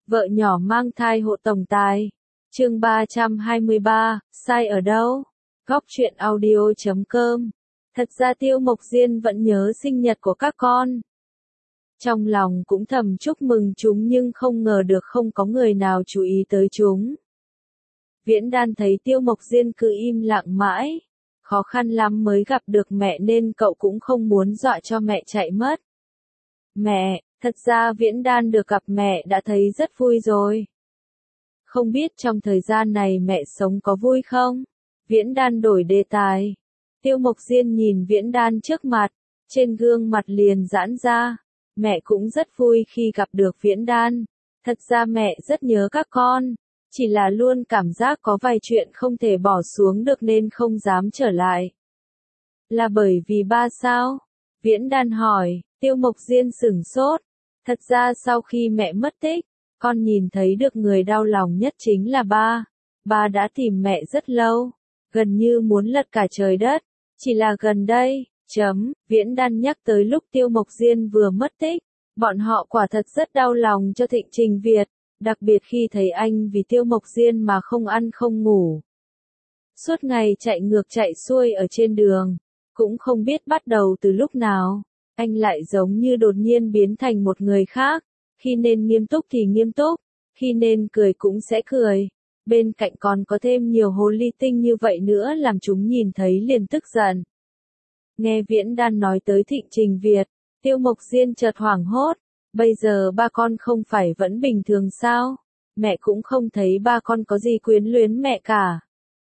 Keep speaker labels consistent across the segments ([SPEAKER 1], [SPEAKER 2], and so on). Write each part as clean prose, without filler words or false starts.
[SPEAKER 1] Vợ nhỏ mang thai hộ tổng tài. Chương 323, sai ở đâu? Góc truyện audio.com. Thật ra Tiêu Mộc Diên vẫn nhớ sinh nhật của các con. Trong lòng cũng thầm chúc mừng chúng nhưng không ngờ được không có người nào chú ý tới chúng. Viễn Đan thấy Tiêu Mộc Diên cứ im lặng mãi. Khó khăn lắm mới gặp được mẹ nên cậu cũng không muốn dọa cho mẹ chạy mất. Mẹ, thật ra Viễn Đan được gặp mẹ đã thấy rất vui rồi. Không biết trong thời gian này mẹ sống có vui không? Viễn Đan đổi đề tài. Tiêu Mộc Diên nhìn Viễn Đan trước mặt, trên gương mặt liền giãn ra. Mẹ cũng rất vui khi gặp được Viễn Đan. Thật ra mẹ rất nhớ các con. Chỉ là luôn cảm giác có vài chuyện không thể bỏ xuống được nên không dám trở lại. Là bởi vì ba sao? Viễn Đan hỏi. Tiêu Mộc Diên sửng sốt. Thật ra sau khi mẹ mất tích, con nhìn thấy được người đau lòng nhất chính là ba. Ba đã tìm mẹ rất lâu, gần như muốn lật cả trời đất. Chỉ là gần đây, Viễn Đan nhắc tới lúc Tiêu Mộc Diên vừa mất tích. Bọn họ quả thật rất đau lòng cho Thịnh Trình Việt, đặc biệt khi thấy anh vì Tiêu Mộc Diên mà không ăn không ngủ. Suốt ngày chạy ngược chạy xuôi ở trên đường, cũng không biết bắt đầu từ lúc nào. Anh lại giống như đột nhiên biến thành một người khác, khi nên nghiêm túc thì nghiêm túc, khi nên cười cũng sẽ cười. Bên cạnh còn có thêm nhiều hồ ly tinh như vậy nữa làm chúng nhìn thấy liền tức giận. Nghe Viễn Đan nói tới Thịnh Trình Việt, Tiêu Mộc Diên chợt hoảng hốt. Bây giờ ba con không phải vẫn bình thường sao? Mẹ cũng không thấy ba con có gì quyến luyến mẹ cả.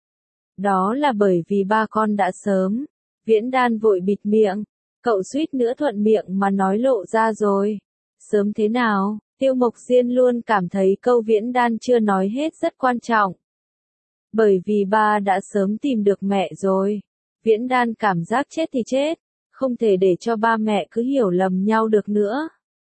[SPEAKER 1] Đó là bởi vì ba con đã sớm. Viễn Đan vội bịt miệng. Cậu suýt nữa thuận miệng mà nói lộ ra rồi. Sớm thế nào? Tiêu Mộc Diên luôn cảm thấy câu Viễn Đan chưa nói hết rất quan trọng. Bởi vì ba đã sớm tìm được mẹ rồi. Viễn Đan cảm giác chết thì chết. Không thể để cho ba mẹ cứ hiểu lầm nhau được nữa.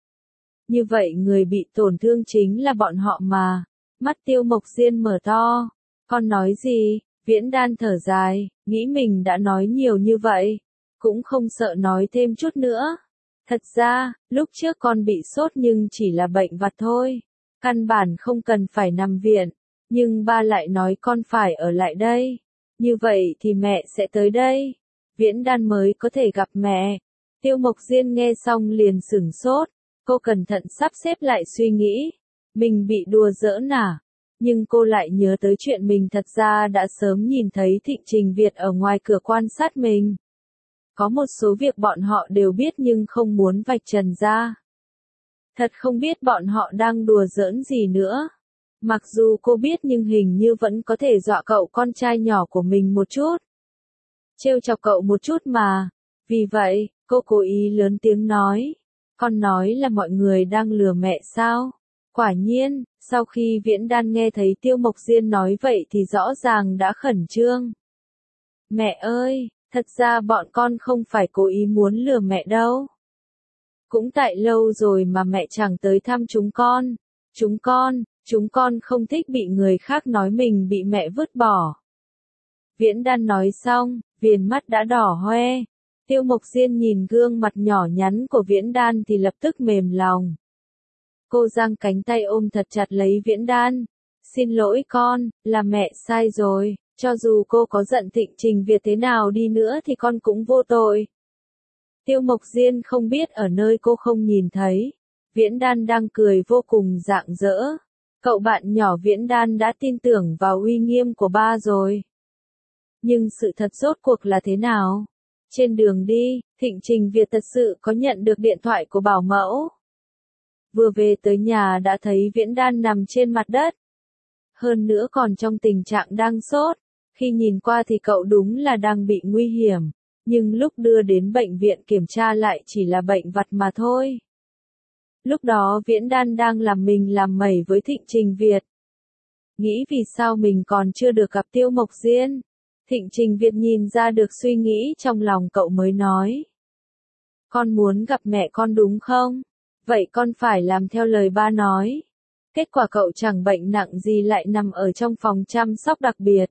[SPEAKER 1] Như vậy người bị tổn thương chính là bọn họ mà. Mắt Tiêu Mộc Diên mở to. Con nói gì? Viễn Đan thở dài, nghĩ mình đã nói nhiều như vậy. Cũng không sợ nói thêm chút nữa. Thật ra, lúc trước con bị sốt nhưng chỉ là bệnh vặt thôi. Căn bản không cần phải nằm viện. Nhưng ba lại nói con phải ở lại đây. Như vậy thì mẹ sẽ tới đây. Viễn Đan mới có thể gặp mẹ. Tiêu Mộc Diên nghe xong liền sửng sốt. Cô cẩn thận sắp xếp lại suy nghĩ. Mình bị đùa giỡn à? Nhưng cô lại nhớ tới chuyện mình thật ra đã sớm nhìn thấy Thịnh Trình Việt ở ngoài cửa quan sát mình. Có một số việc bọn họ đều biết nhưng không muốn vạch trần ra. Thật không biết bọn họ đang đùa giỡn gì nữa. Mặc dù cô biết nhưng hình như vẫn có thể dọa cậu con trai nhỏ của mình một chút. Trêu chọc cậu một chút mà. Vì vậy, cô cố ý lớn tiếng nói. Con nói là mọi người đang lừa mẹ sao? Quả nhiên, sau khi Viễn Đan nghe thấy Tiêu Mộc Diên nói vậy thì rõ ràng đã khẩn trương. Mẹ ơi! Thật ra bọn con không phải cố ý muốn lừa mẹ đâu. Cũng tại lâu rồi mà mẹ chẳng tới thăm chúng con. Chúng con không thích bị người khác nói mình bị mẹ vứt bỏ. Viễn Đan nói xong, viền mắt đã đỏ hoe. Tiêu Mộc Diên nhìn gương mặt nhỏ nhắn của Viễn Đan thì lập tức mềm lòng. Cô giang cánh tay ôm thật chặt lấy Viễn Đan. Xin lỗi con, là mẹ sai rồi. Cho dù cô có giận Thịnh Trình Việt thế nào đi nữa thì con cũng vô tội. Tiêu Mộc Diên không biết ở nơi cô không nhìn thấy. Viễn Đan đang cười vô cùng rạng rỡ. Cậu bạn nhỏ Viễn Đan đã tin tưởng vào uy nghiêm của ba rồi. Nhưng sự thật rốt cuộc là thế nào? Trên đường đi, Thịnh Trình Việt thật sự có nhận được điện thoại của bảo mẫu. Vừa về tới nhà đã thấy Viễn Đan nằm trên mặt đất. Hơn nữa còn trong tình trạng đang sốt. Khi nhìn qua thì cậu đúng là đang bị nguy hiểm, nhưng lúc đưa đến bệnh viện kiểm tra lại chỉ là bệnh vặt mà thôi. Lúc đó Viễn Đan đang làm mình làm mẩy với Thịnh Trình Việt. Nghĩ vì sao mình còn chưa được gặp Tiêu Mộc Diên. Thịnh Trình Việt nhìn ra được suy nghĩ trong lòng cậu mới nói. Con muốn gặp mẹ con đúng không? Vậy con phải làm theo lời ba nói. Kết quả cậu chẳng bệnh nặng gì lại nằm ở trong phòng chăm sóc đặc biệt.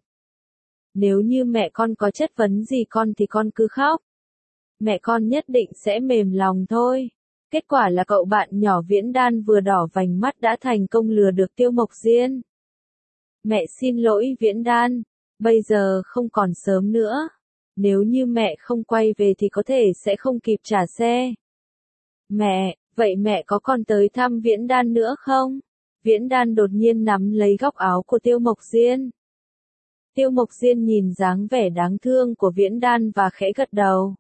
[SPEAKER 1] Nếu như mẹ con có chất vấn gì con thì con cứ khóc. Mẹ con nhất định sẽ mềm lòng thôi. Kết quả là cậu bạn nhỏ Viễn Đan vừa đỏ vành mắt đã thành công lừa được Tiêu Mộc Diên. Mẹ xin lỗi Viễn Đan, bây giờ không còn sớm nữa. Nếu như mẹ không quay về thì có thể sẽ không kịp trả xe. Mẹ, vậy mẹ có còn tới thăm Viễn Đan nữa không? Viễn Đan đột nhiên nắm lấy góc áo của Tiêu Mộc Diên. Tiêu Mộc Diên nhìn dáng vẻ đáng thương của Viễn Đan và khẽ gật đầu.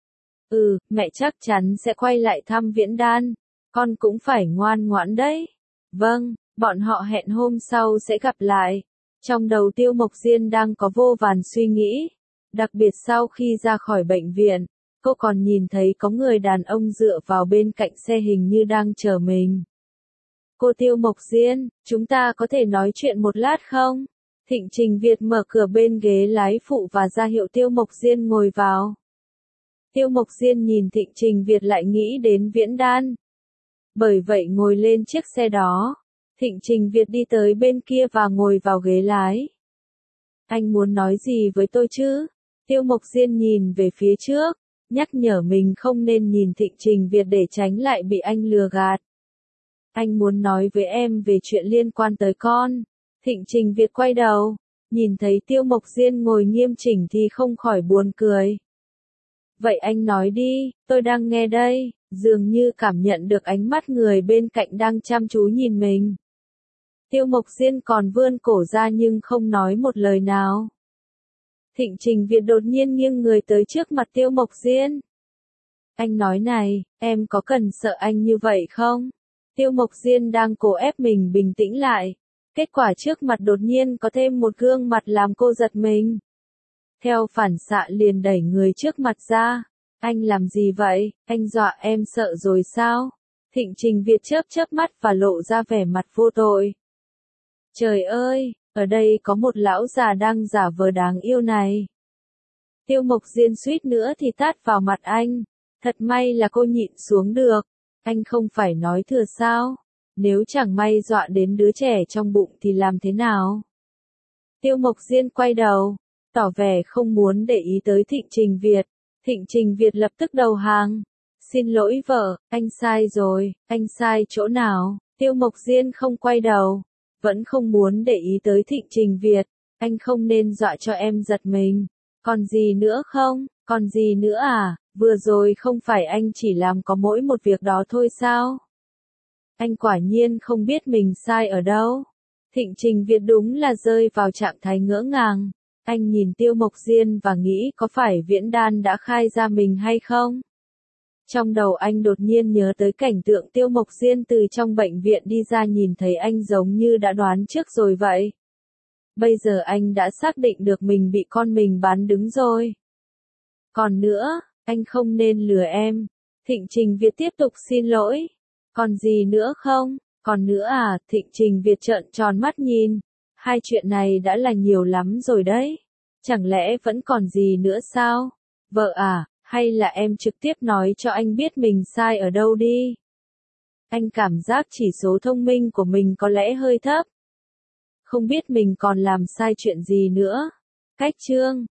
[SPEAKER 1] Mẹ chắc chắn sẽ quay lại thăm Viễn Đan. Con cũng phải ngoan ngoãn đấy. Vâng, bọn họ hẹn hôm sau sẽ gặp lại. Trong đầu Tiêu Mộc Diên đang có vô vàn suy nghĩ. Đặc biệt sau khi ra khỏi bệnh viện, cô còn nhìn thấy có người đàn ông dựa vào bên cạnh xe hình như đang chờ mình. Cô Tiêu Mộc Diên, chúng ta có thể nói chuyện một lát không? Thịnh Trình Việt mở cửa bên ghế lái phụ và ra hiệu Tiêu Mộc Diên ngồi vào. Tiêu Mộc Diên nhìn Thịnh Trình Việt lại nghĩ đến Viễn Đan. Bởi vậy ngồi lên chiếc xe đó. Thịnh Trình Việt đi tới bên kia và ngồi vào ghế lái. Anh muốn nói gì với tôi chứ? Tiêu Mộc Diên nhìn về phía trước, nhắc nhở mình không nên nhìn Thịnh Trình Việt để tránh lại bị anh lừa gạt. Anh muốn nói với em về chuyện liên quan tới con. Thịnh Trình Việt quay đầu, nhìn thấy Tiêu Mộc Diên ngồi nghiêm chỉnh thì không khỏi buồn cười. Vậy anh nói đi, tôi đang nghe đây, dường như cảm nhận được ánh mắt người bên cạnh đang chăm chú nhìn mình. Tiêu Mộc Diên còn vươn cổ ra nhưng không nói một lời nào. Thịnh Trình Việt đột nhiên nghiêng người tới trước mặt Tiêu Mộc Diên. Anh nói này, em có cần sợ anh như vậy không? Tiêu Mộc Diên đang cố ép mình bình tĩnh lại. Kết quả trước mặt đột nhiên có thêm một gương mặt làm cô giật mình. Theo phản xạ liền đẩy người trước mặt ra. Anh làm gì vậy? Anh dọa em sợ rồi sao? Thịnh Trình Việt chớp mắt và lộ ra vẻ mặt vô tội. Trời ơi, ở đây có một lão già đang giả vờ đáng yêu này. Tiêu Mộc Diên suýt nữa thì tát vào mặt anh. Thật may là cô nhịn xuống được. Anh không phải nói thừa sao? Nếu chẳng may dọa đến đứa trẻ trong bụng thì làm thế nào? Tiêu Mộc Diên quay đầu, tỏ vẻ không muốn để ý tới Thịnh Trình Việt. Thịnh Trình Việt lập tức đầu hàng. Xin lỗi vợ, anh sai rồi, anh sai chỗ nào? Tiêu Mộc Diên không quay đầu, vẫn không muốn để ý tới Thịnh Trình Việt. Anh không nên dọa cho em giật mình. Còn gì nữa không? Còn gì nữa à? Vừa rồi không phải anh chỉ làm có mỗi một việc đó thôi sao? Anh quả nhiên không biết mình sai ở đâu. Thịnh Trình Việt đúng là rơi vào trạng thái ngỡ ngàng. Anh nhìn Tiêu Mộc Diên và nghĩ có phải Viễn Đan đã khai ra mình hay không? Trong đầu anh đột nhiên nhớ tới cảnh tượng Tiêu Mộc Diên từ trong bệnh viện đi ra nhìn thấy anh giống như đã đoán trước rồi vậy. Bây giờ anh đã xác định được mình bị con mình bán đứng rồi. Còn nữa, anh không nên lừa em. Thịnh Trình Việt tiếp tục xin lỗi. Còn gì nữa không? Còn nữa à? Thịnh Trình Việt trợn tròn mắt nhìn. Hai chuyện này đã là nhiều lắm rồi đấy. Chẳng lẽ vẫn còn gì nữa sao? Vợ à, hay là em trực tiếp nói cho anh biết mình sai ở đâu đi. Anh cảm giác chỉ số thông minh của mình có lẽ hơi thấp. Không biết mình còn làm sai chuyện gì nữa. Cách chương